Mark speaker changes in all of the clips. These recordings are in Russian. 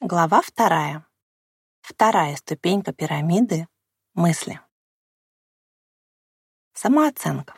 Speaker 1: Глава 2. Вторая ступенька пирамиды — мысли. Самооценка.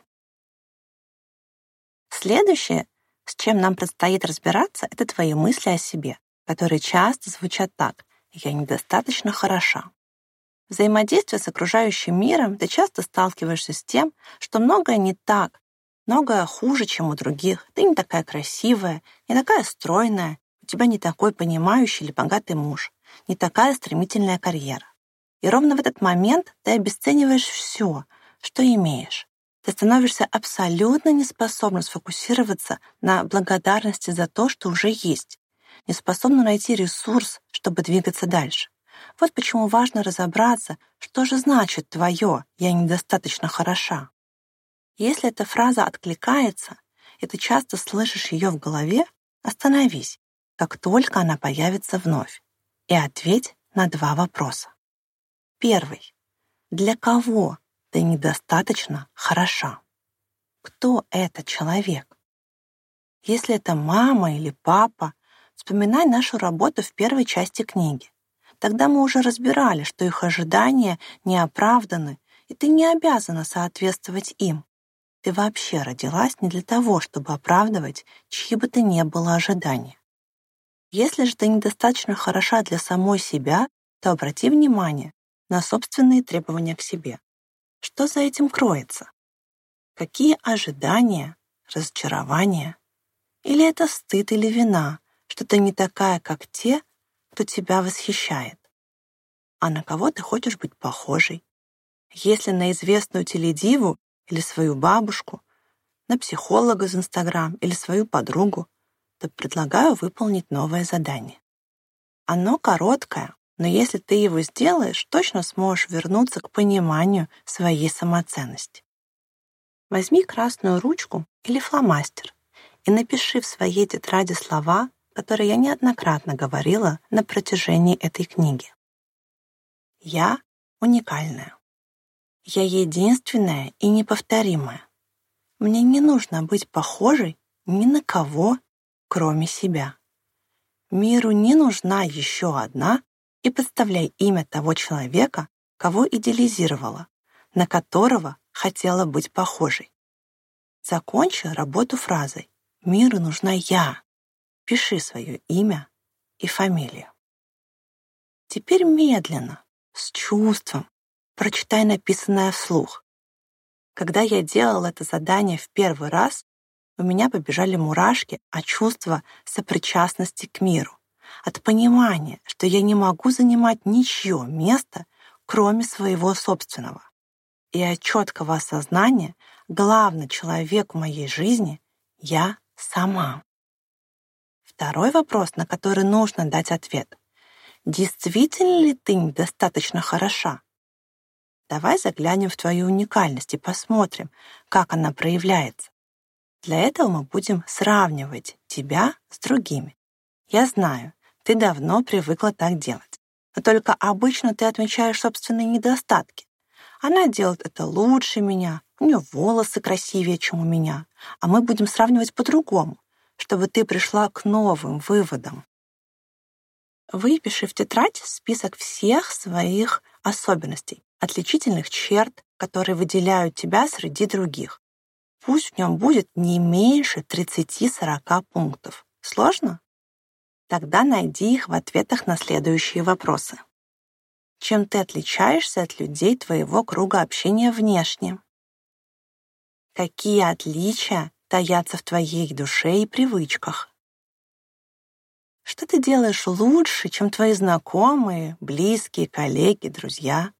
Speaker 1: Следующее, с чем нам предстоит разбираться, это твои мысли о себе, которые часто звучат так: «Я недостаточно хороша». Взаимодействуя с окружающим миром, ты часто сталкиваешься с тем, что многое не так, многое хуже, чем у других. Ты не такая красивая, не такая стройная, у тебя не такой понимающий или богатый муж, не такая стремительная карьера. И ровно в этот момент ты обесцениваешь все, что имеешь. Ты становишься абсолютно неспособна сфокусироваться на благодарности за то, что уже есть, неспособна найти ресурс, чтобы двигаться дальше. Вот почему важно разобраться, что же значит твое «я недостаточно хороша». Если эта фраза откликается, и ты часто слышишь ее в голове, остановись, как только она появится вновь, и ответь на 2 вопроса. Первый. Для кого ты недостаточно хороша? Кто этот человек? Если это мама или папа, вспоминай нашу работу в первой части книги. Тогда мы уже разбирали, что их ожидания не оправданы, и ты не обязана соответствовать им. Ты вообще родилась не для того, чтобы оправдывать чьи бы то ни было ожидания. Если же ты недостаточно хороша для самой себя, то обрати внимание на собственные требования к себе. Что за этим кроется? Какие ожидания, разочарования? Или это стыд или вина, что ты не такая, как те, кто тебя восхищает? А на кого ты хочешь быть похожей? Если на известную теледиву или свою бабушку, на психолога из Инстаграм или свою подругу, то предлагаю выполнить новое задание. Оно короткое, но если ты его сделаешь, точно сможешь вернуться к пониманию своей самоценности. Возьми красную ручку или фломастер и напиши в своей тетради слова, которые я неоднократно говорила на протяжении этой книги. Я уникальная. Я единственная и неповторимая. Мне не нужно быть похожей ни на кого, кроме себя. Миру не нужна еще одна, и подставляй имя того человека, кого идеализировала, на которого хотела быть похожей. Закончи работу фразой «Миру нужна я». Пиши свое имя и фамилию. Теперь медленно, с чувством, прочитай написанное вслух. Когда я делала это задание в первый раз, у меня побежали мурашки от чувства сопричастности к миру, от понимания, что я не могу занимать ничье место, кроме своего собственного, и от четкого осознания, главный человек в моей жизни — я сама. Второй вопрос, на который нужно дать ответ. Действительно ли ты недостаточно хороша? Давай заглянем в твою уникальность и посмотрим, как она проявляется. Для этого мы будем сравнивать тебя с другими. Я знаю, ты давно привыкла так делать, но только обычно ты отмечаешь собственные недостатки. Она делает это лучше меня, у нее волосы красивее, чем у меня, а мы будем сравнивать по-другому, чтобы ты пришла к новым выводам. Выпиши в тетрадь список всех своих особенностей, отличительных черт, которые выделяют тебя среди других. Пусть в нем будет не меньше 30-40 пунктов. Сложно? Тогда найди их в ответах на следующие вопросы. Чем ты отличаешься от людей твоего круга общения внешне? Какие отличия таятся в твоей душе и привычках? Что ты делаешь лучше, чем твои знакомые, близкие, коллеги, друзья?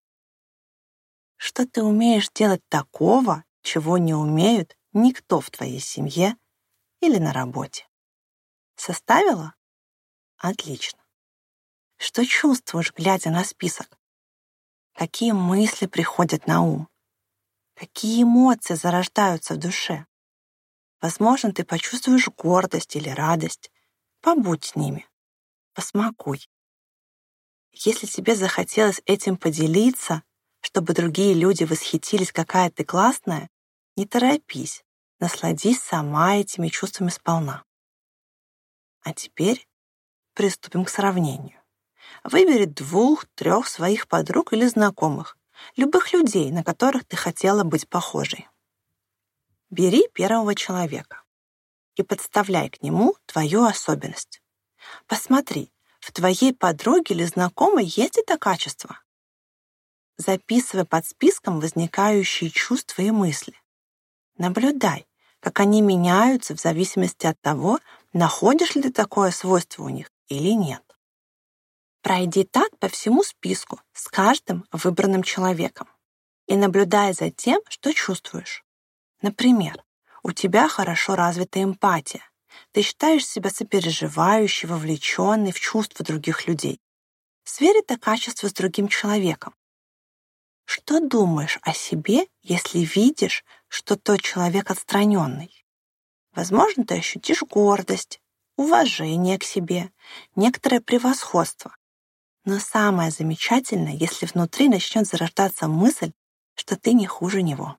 Speaker 1: Что ты умеешь делать такого, чего не умеют никто в твоей семье или на работе? Составила? Отлично. Что чувствуешь, глядя на список? Какие мысли приходят на ум? Какие эмоции зарождаются в душе? Возможно, ты почувствуешь гордость или радость. Побудь с ними. Посмакуй. Если тебе захотелось этим поделиться, чтобы другие люди восхитились, какая ты классная, не торопись, насладись сама этими чувствами сполна. А теперь приступим к сравнению. Выбери 2-3 своих подруг или знакомых, любых людей, на которых ты хотела быть похожей. Бери первого человека и подставляй к нему твою особенность. Посмотри, в твоей подруге или знакомой есть это качество. Записывай под списком возникающие чувства и мысли. Наблюдай, как они меняются в зависимости от того, находишь ли ты такое свойство у них или нет. Пройди так по всему списку с каждым выбранным человеком и наблюдай за тем, что чувствуешь. Например, у тебя хорошо развита эмпатия. Ты считаешь себя сопереживающей, вовлеченной в чувства других людей. Сверь это качество с другим человеком. Что думаешь о себе, если видишь, что тот человек отстраненный? Возможно, ты ощутишь гордость, уважение к себе, некоторое превосходство. Но самое замечательное, если внутри начнет зарождаться мысль, что ты не хуже него.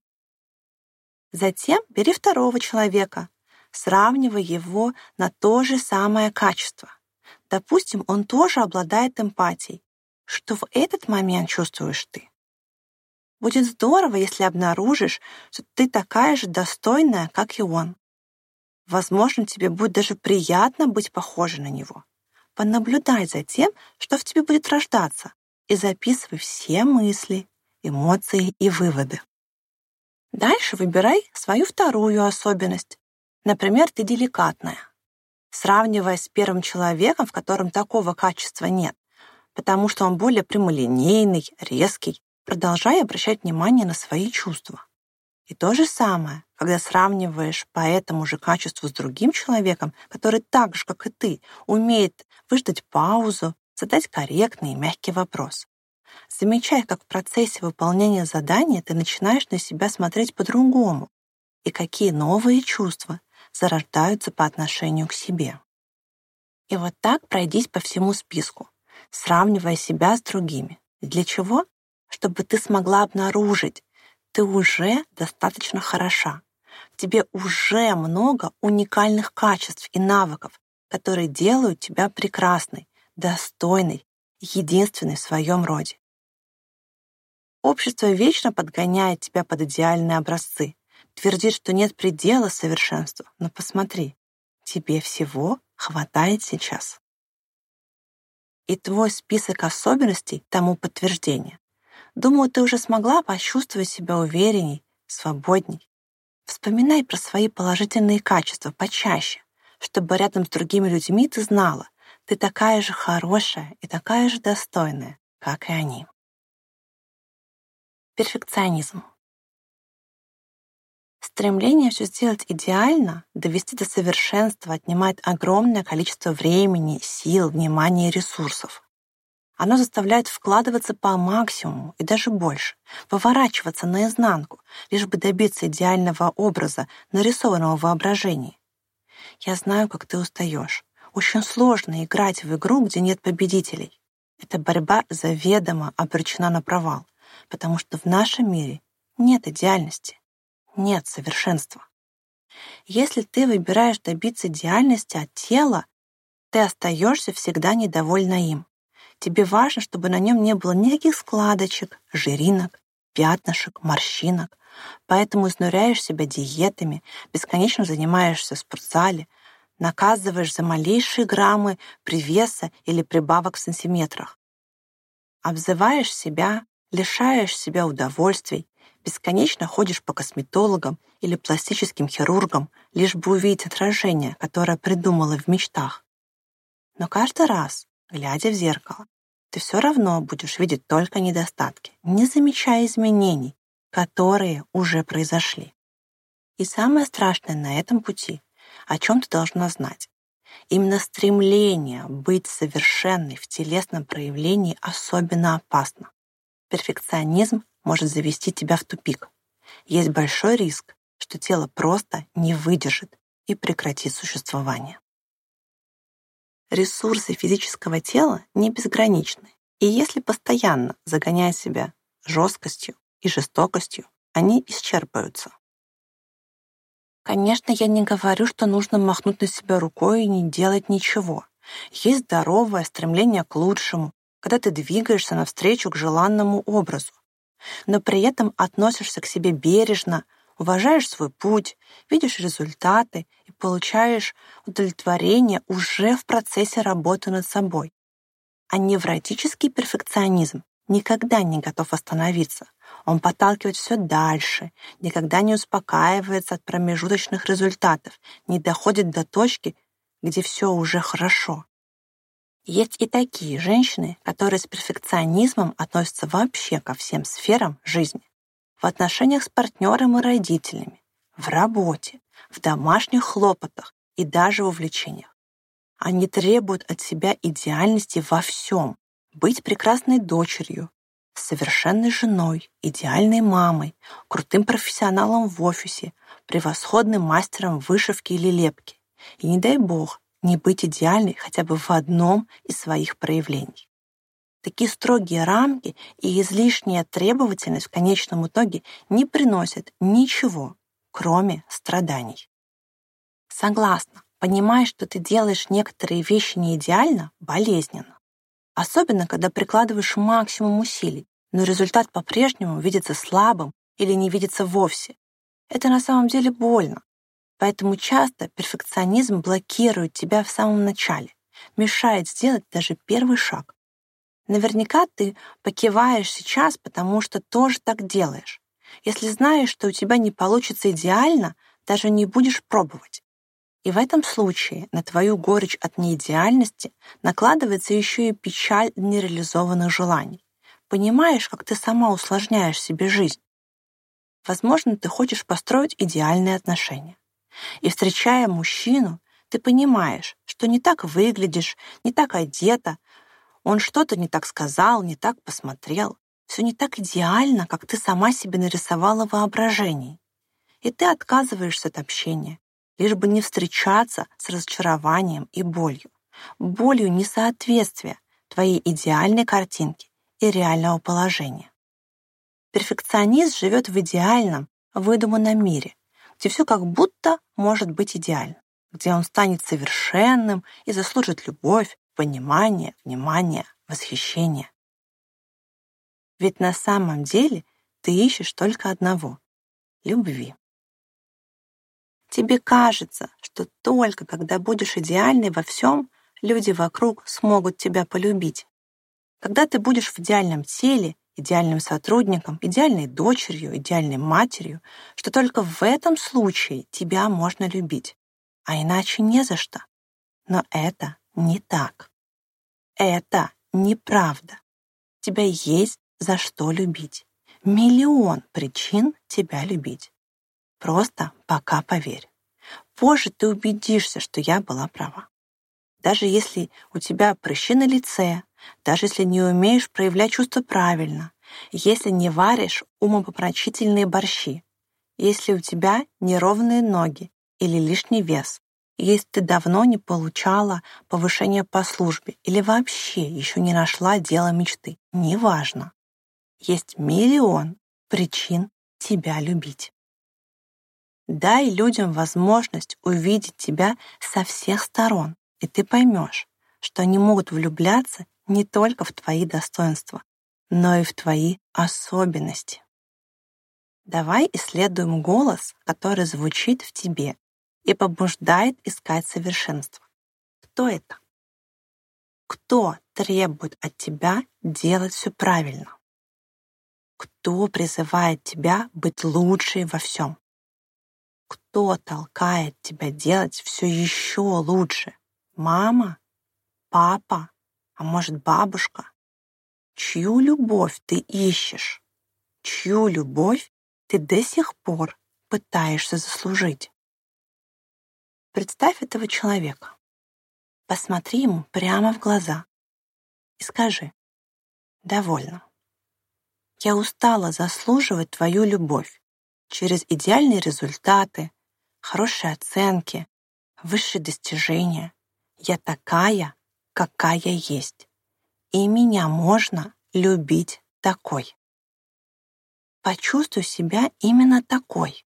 Speaker 1: Затем бери второго человека, сравнивай его на то же самое качество. Допустим, он тоже обладает эмпатией. Что в этот момент чувствуешь ты? Будет здорово, если обнаружишь, что ты такая же достойная, как и он. Возможно, тебе будет даже приятно быть похожей на него. Понаблюдай за тем, что в тебе будет рождаться, и записывай все мысли, эмоции и выводы. Дальше выбирай свою вторую особенность. Например, ты деликатная. Сравнивая с первым человеком, в котором такого качества нет, потому что он более прямолинейный, резкий, продолжай обращать внимание на свои чувства. И то же самое, когда сравниваешь по этому же качеству с другим человеком, который так же, как и ты, умеет выждать паузу, задать корректный и мягкий вопрос. Замечай, как в процессе выполнения задания ты начинаешь на себя смотреть по-другому и какие новые чувства зарождаются по отношению к себе. И вот так пройдись по всему списку, сравнивая себя с другими. Для чего? Чтобы ты смогла обнаружить, ты уже достаточно хороша. В тебе уже много уникальных качеств и навыков, которые делают тебя прекрасной, достойной, единственной в своем роде. Общество вечно подгоняет тебя под идеальные образцы, твердит, что нет предела совершенству. Но посмотри, тебе всего хватает сейчас. И твой список особенностей тому подтверждение. Думаю, ты уже смогла почувствовать себя уверенней, свободней. Вспоминай про свои положительные качества почаще, чтобы рядом с другими людьми ты знала, ты такая же хорошая и такая же достойная, как и они. Перфекционизм. Стремление все сделать идеально, довести до совершенства отнимает огромное количество времени, сил, внимания и ресурсов. Оно заставляет вкладываться по максимуму и даже больше, выворачиваться наизнанку, лишь бы добиться идеального образа, нарисованного в воображении. Я знаю, как ты устаешь. Очень сложно играть в игру, где нет победителей. Эта борьба заведомо обречена на провал, потому что в нашем мире нет идеальности, нет совершенства. Если ты выбираешь добиться идеальности от тела, ты остаешься всегда недовольна им. Тебе важно, чтобы на нем не было никаких складочек, жиринок, пятнышек, морщинок. Поэтому изнуряешь себя диетами, бесконечно занимаешься в спортзале, наказываешь за малейшие граммы привеса или прибавок в сантиметрах. Обзываешь себя, лишаешь себя удовольствий, бесконечно ходишь по косметологам или пластическим хирургам, лишь бы увидеть отражение, которое придумала в мечтах. Но каждый раз, глядя в зеркало, ты все равно будешь видеть только недостатки, не замечая изменений, которые уже произошли. И самое страшное на этом пути, о чем ты должна знать, именно стремление быть совершенной в телесном проявлении особенно опасно. Перфекционизм может завести тебя в тупик. Есть большой риск, что тело просто не выдержит и прекратит существование. Ресурсы физического тела не безграничны, и если постоянно загонять себя жесткостью и жестокостью, они исчерпаются. Конечно, я не говорю, что нужно махнуть на себя рукой и не делать ничего. Есть здоровое стремление к лучшему, когда ты двигаешься навстречу к желанному образу, но при этом относишься к себе бережно, уважаешь свой путь, видишь результаты и получаешь удовлетворение уже в процессе работы над собой. А невротический перфекционизм никогда не готов остановиться. Он подталкивает все дальше, никогда не успокаивается от промежуточных результатов, не доходит до точки, где все уже хорошо. Есть и такие женщины, которые с перфекционизмом относятся вообще ко всем сферам жизни. В отношениях с партнером и родителями, в работе, в домашних хлопотах и даже в увлечениях. Они требуют от себя идеальности во всем. Быть прекрасной дочерью, совершенной женой, идеальной мамой, крутым профессионалом в офисе, превосходным мастером вышивки или лепки. И не дай бог, не быть идеальной хотя бы в одном из своих проявлений. Такие строгие рамки и излишняя требовательность в конечном итоге не приносят ничего, кроме страданий. Согласна, понимаешь, что ты делаешь некоторые вещи не идеально, болезненно. Особенно, когда прикладываешь максимум усилий, но результат по-прежнему видится слабым или не видится вовсе. Это на самом деле больно. Поэтому часто перфекционизм блокирует тебя в самом начале, мешает сделать даже первый шаг. Наверняка ты покиваешь сейчас, потому что тоже так делаешь. Если знаешь, что у тебя не получится идеально, даже не будешь пробовать. И в этом случае на твою горечь от неидеальности накладывается еще и печаль нереализованных желаний. Понимаешь, как ты сама усложняешь себе жизнь. Возможно, ты хочешь построить идеальные отношения. И встречая мужчину, ты понимаешь, что не так выглядишь, не так одета, он что-то не так сказал, не так посмотрел. Все не так идеально, как ты сама себе нарисовала в воображении. И ты отказываешься от общения, лишь бы не встречаться с разочарованием и болью. Болью несоответствия твоей идеальной картинки и реального положения. Перфекционист живет в идеальном, выдуманном мире, где все как будто может быть идеально, где он станет совершенным и заслужит любовь, понимание, внимание, восхищение. Ведь на самом деле ты ищешь только одного — любви. Тебе кажется, что только когда будешь идеальной во всем, люди вокруг смогут тебя полюбить. Когда ты будешь в идеальном теле, идеальным сотрудником, идеальной дочерью, идеальной матерью, что только в этом случае тебя можно любить, а иначе не за что. Но это не так. Это неправда. Тебя есть за что любить. Миллион причин тебя любить. Просто пока поверь. Позже ты убедишься, что я была права. Даже если у тебя прыщи на лице, даже если не умеешь проявлять чувства правильно, если не варишь умопомрачительные борщи, если у тебя неровные ноги или лишний вес, если ты давно не получала повышения по службе или вообще еще не нашла дело мечты, неважно. Есть миллион причин тебя любить. Дай людям возможность увидеть тебя со всех сторон, и ты поймешь, что они могут влюбляться не только в твои достоинства, но и в твои особенности. Давай исследуем голос, который звучит в тебе и побуждает искать совершенство. Кто это? Кто требует от тебя делать все правильно? Кто призывает тебя быть лучшей во всем? Кто толкает тебя делать все еще лучше? Мама? Папа? А может, бабушка? Чью любовь ты ищешь? Чью любовь ты до сих пор пытаешься заслужить? Представь этого человека. Посмотри ему прямо в глаза и скажи: «Довольно. Я устала заслуживать твою любовь через идеальные результаты, хорошие оценки, высшие достижения. Я такая, какая есть. И меня можно любить такой». Почувствуй себя именно такой.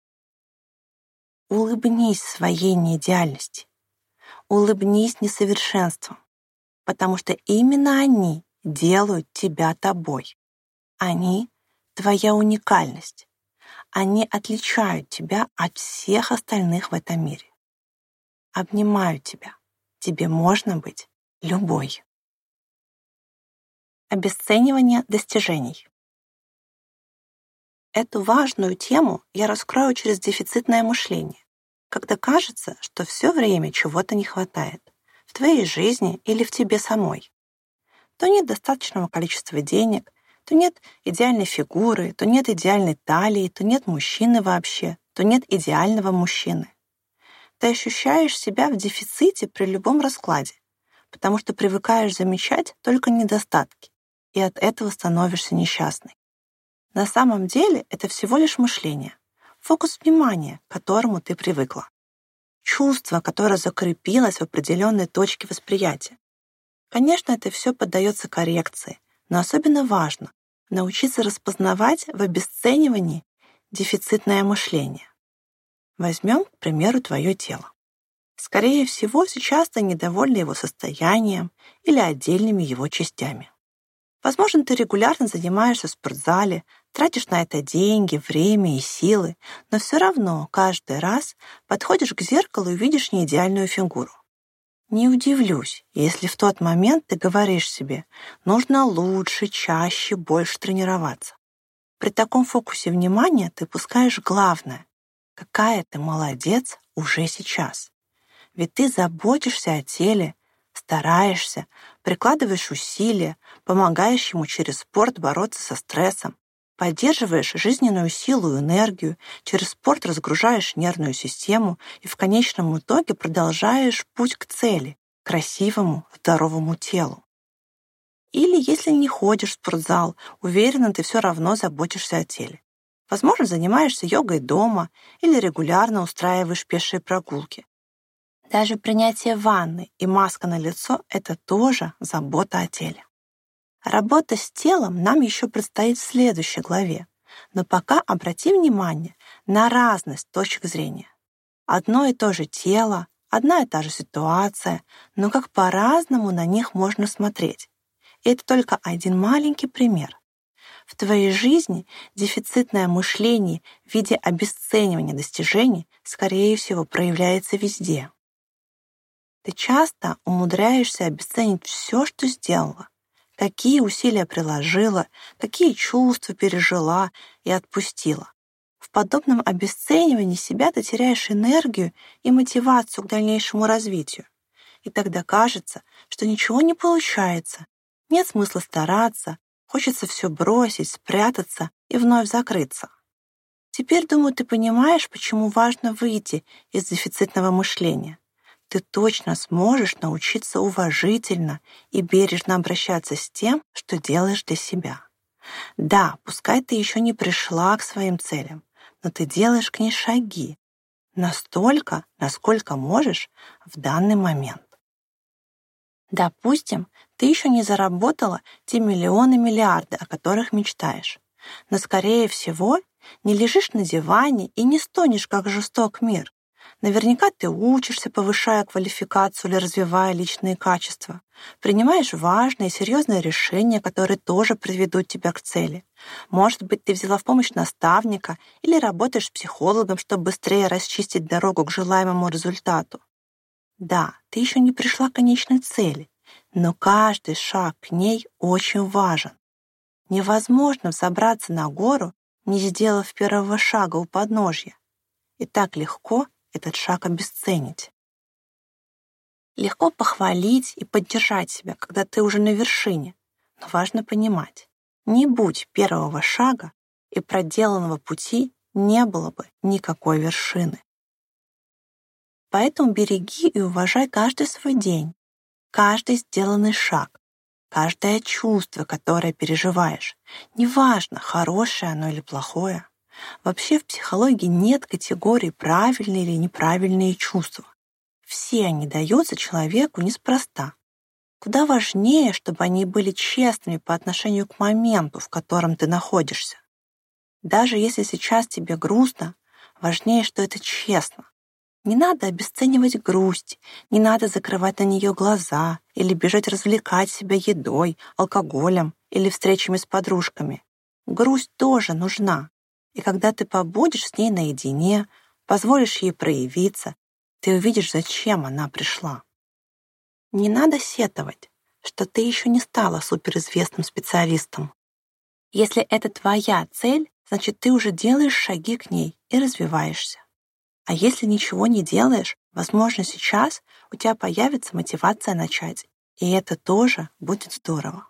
Speaker 1: Улыбнись своей неидеальности. Улыбнись несовершенствам, потому что именно они делают тебя тобой. Они — твоя уникальность. Они отличают тебя от всех остальных в этом мире. Обнимаю тебя. Тебе можно быть любой. Обесценивание достижений. Эту важную тему я раскрою через дефицитное мышление, когда кажется, что все время чего-то не хватает в твоей жизни или в тебе самой. То нет достаточного количества денег, то нет идеальной фигуры, то нет идеальной талии, то нет мужчины вообще, то нет идеального мужчины. Ты ощущаешь себя в дефиците при любом раскладе, потому что привыкаешь замечать только недостатки, и от этого становишься несчастной. На самом деле это всего лишь мышление, фокус внимания, к которому ты привыкла. Чувство, которое закрепилось в определенной точке восприятия. Конечно, это все поддается коррекции, но особенно важно научиться распознавать в обесценивании дефицитное мышление. Возьмем, к примеру, твое тело. Скорее всего, сейчас ты недовольна его состоянием или отдельными его частями. Возможно, ты регулярно занимаешься в спортзале, тратишь на это деньги, время и силы, но все равно каждый раз подходишь к зеркалу и видишь неидеальную фигуру. Не удивлюсь, если в тот момент ты говоришь себе, нужно лучше, чаще, больше тренироваться. При таком фокусе внимания ты упускаешь главное. Какая ты молодец уже сейчас. Ведь ты заботишься о теле, стараешься, прикладываешь усилия, помогаешь ему через спорт бороться со стрессом, поддерживаешь жизненную силу и энергию, через спорт разгружаешь нервную систему и в конечном итоге продолжаешь путь к цели, к красивому, здоровому телу. Или если не ходишь в спортзал, уверена, ты все равно заботишься о теле. Возможно, занимаешься йогой дома или регулярно устраиваешь пешие прогулки. Даже принятие ванны и маска на лицо — это тоже забота о теле. Работа с телом нам еще предстоит в следующей главе, но пока обрати внимание на разность точек зрения. Одно и то же тело, одна и та же ситуация, но как по-разному на них можно смотреть. И это только один маленький пример. В твоей жизни дефицитное мышление в виде обесценивания достижений, скорее всего, проявляется везде. Ты часто умудряешься обесценить все, что сделала, какие усилия приложила, какие чувства пережила и отпустила. В подобном обесценивании себя ты теряешь энергию и мотивацию к дальнейшему развитию. И тогда кажется, что ничего не получается, нет смысла стараться, хочется все бросить, спрятаться и вновь закрыться. Теперь, думаю, ты понимаешь, почему важно выйти из дефицитного мышления. Ты точно сможешь научиться уважительно и бережно обращаться с тем, что делаешь для себя. Да, пускай ты еще не пришла к своим целям, но ты делаешь к ней шаги, настолько, насколько можешь в данный момент. Допустим, ты еще не заработала те миллионы-миллиарды, о которых мечтаешь, но, скорее всего, не лежишь на диване и не стонешь, как жесток мир. Наверняка ты учишься, повышая квалификацию или развивая личные качества. Принимаешь важные и серьезные решения, которые тоже приведут тебя к цели. Может быть, ты взяла в помощь наставника или работаешь с психологом, чтобы быстрее расчистить дорогу к желаемому результату. Да, ты еще не пришла к конечной цели, но каждый шаг к ней очень важен. Невозможно взобраться на гору, не сделав первого шага у подножья. И так легко этот шаг обесценить. Легко похвалить и поддержать себя, когда ты уже на вершине, но важно понимать, не будь первого шага, и проделанного пути не было бы никакой вершины. Поэтому береги и уважай каждый свой день, каждый сделанный шаг, каждое чувство, которое переживаешь, неважно, хорошее оно или плохое. Вообще в психологии нет категории правильные или неправильные чувства. Все они даются человеку неспроста. Куда важнее, чтобы они были честными по отношению к моменту, в котором ты находишься. Даже если сейчас тебе грустно, важнее, что это честно. Не надо обесценивать грусть, не надо закрывать на нее глаза или бежать развлекать себя едой, алкоголем или встречами с подружками. Грусть тоже нужна. И когда ты побудешь с ней наедине, позволишь ей проявиться, ты увидишь, зачем она пришла. Не надо сетовать, что ты еще не стала суперизвестным специалистом. Если это твоя цель, значит, ты уже делаешь шаги к ней и развиваешься. А если ничего не делаешь, возможно, сейчас у тебя появится мотивация начать, и это тоже будет здорово.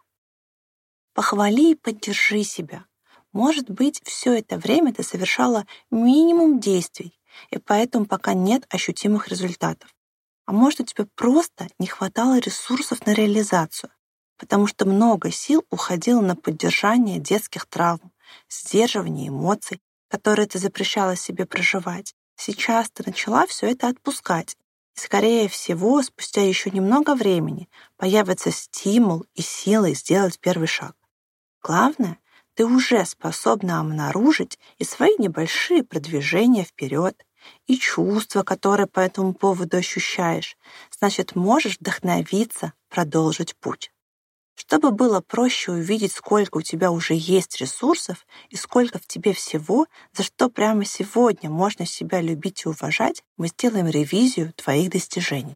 Speaker 1: Похвали и поддержи себя. Может быть, все это время ты совершала минимум действий, и поэтому пока нет ощутимых результатов. А может, у тебя просто не хватало ресурсов на реализацию, потому что много сил уходило на поддержание детских травм, сдерживание эмоций, которые ты запрещала себе проживать. Сейчас ты начала все это отпускать, и, скорее всего, спустя еще немного времени появится стимул и силы сделать первый шаг. Главное, ты уже способна обнаружить и свои небольшие продвижения вперед, и чувства, которые по этому поводу ощущаешь, значит, можешь вдохновиться, продолжить путь. Чтобы было проще увидеть, сколько у тебя уже есть ресурсов и сколько в тебе всего, за что прямо сегодня можно себя любить и уважать, мы сделаем ревизию твоих достижений.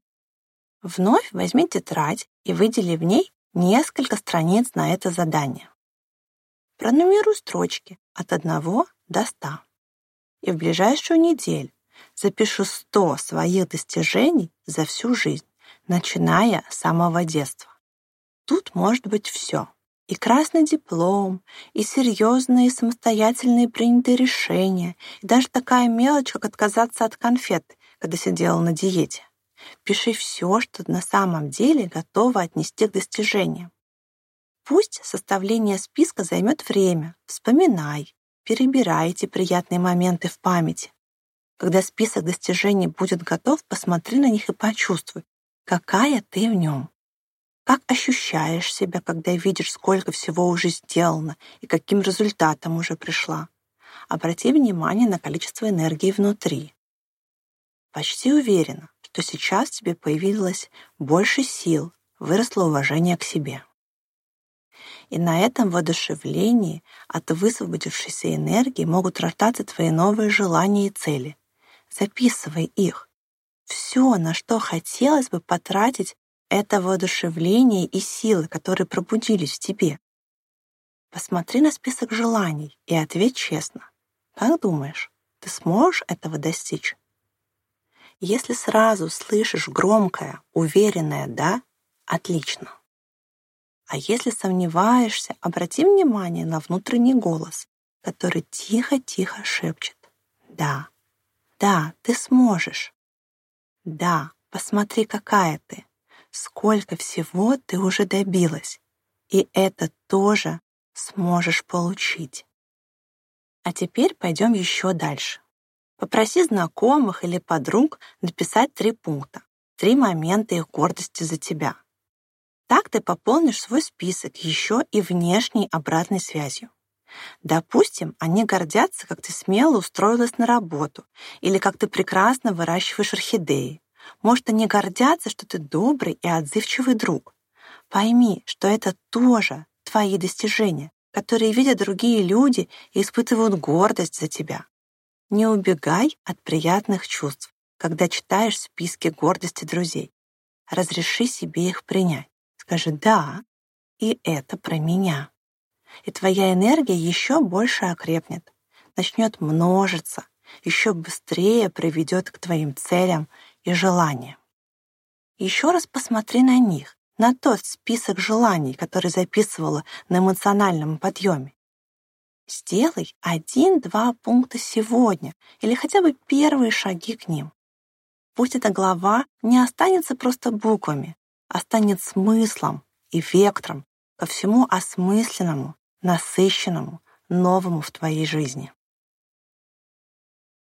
Speaker 1: Вновь возьми тетрадь и выдели в ней несколько страниц на это задание. Пронумеруй строчки от 1 до 100. И в ближайшую неделю запиши 100 своих достижений за всю жизнь, начиная с самого детства. Тут может быть все. И красный диплом, и серьезные самостоятельные принятые решения, и даже такая мелочь, как отказаться от конфет, когда сидела на диете. Пиши все, что на самом деле готово отнести к достижениям. Пусть составление списка займет время. Вспоминай, перебирай эти приятные моменты в памяти. Когда список достижений будет готов, посмотри на них и почувствуй, какая ты в нем. Как ощущаешь себя, когда видишь, сколько всего уже сделано и каким результатом уже пришла? Обрати внимание на количество энергии внутри. Почти уверена, что сейчас тебе появилось больше сил, выросло уважение к себе. И на этом воодушевлении от высвободившейся энергии могут рождаться твои новые желания и цели. Записывай их. Все, на что хотелось бы потратить это воодушевление и силы, которые пробудились в тебе. Посмотри на список желаний и ответь честно. Как думаешь, ты сможешь этого достичь? Если сразу слышишь громкое, уверенное «да», отлично. А если сомневаешься, обрати внимание на внутренний голос, который тихо-тихо шепчет «да». Да, ты сможешь. Да, посмотри, какая ты. Сколько всего ты уже добилась. И это тоже сможешь получить. А теперь пойдем еще дальше. Попроси знакомых или подруг написать 3 пункта, 3 момента их гордости за тебя. Так ты пополнишь свой список еще и внешней обратной связью. Допустим, они гордятся, как ты смело устроилась на работу или как ты прекрасно выращиваешь орхидеи. Может, они гордятся, что ты добрый и отзывчивый друг. Пойми, что это тоже твои достижения, которые видят другие люди и испытывают гордость за тебя. Не убегай от приятных чувств, когда читаешь списки гордости друзей. Разреши себе их принять. Скажи «да», и это про меня. И твоя энергия еще больше окрепнет, начнет множиться, еще быстрее приведет к твоим целям и желаниям. Еще раз посмотри на них, на тот список желаний, который записывала на эмоциональном подъеме. Сделай 1-2 пункта сегодня или хотя бы первые шаги к ним. Пусть эта глава не останется просто буквами, а станет смыслом и вектором ко всему осмысленному, насыщенному, новому в твоей жизни.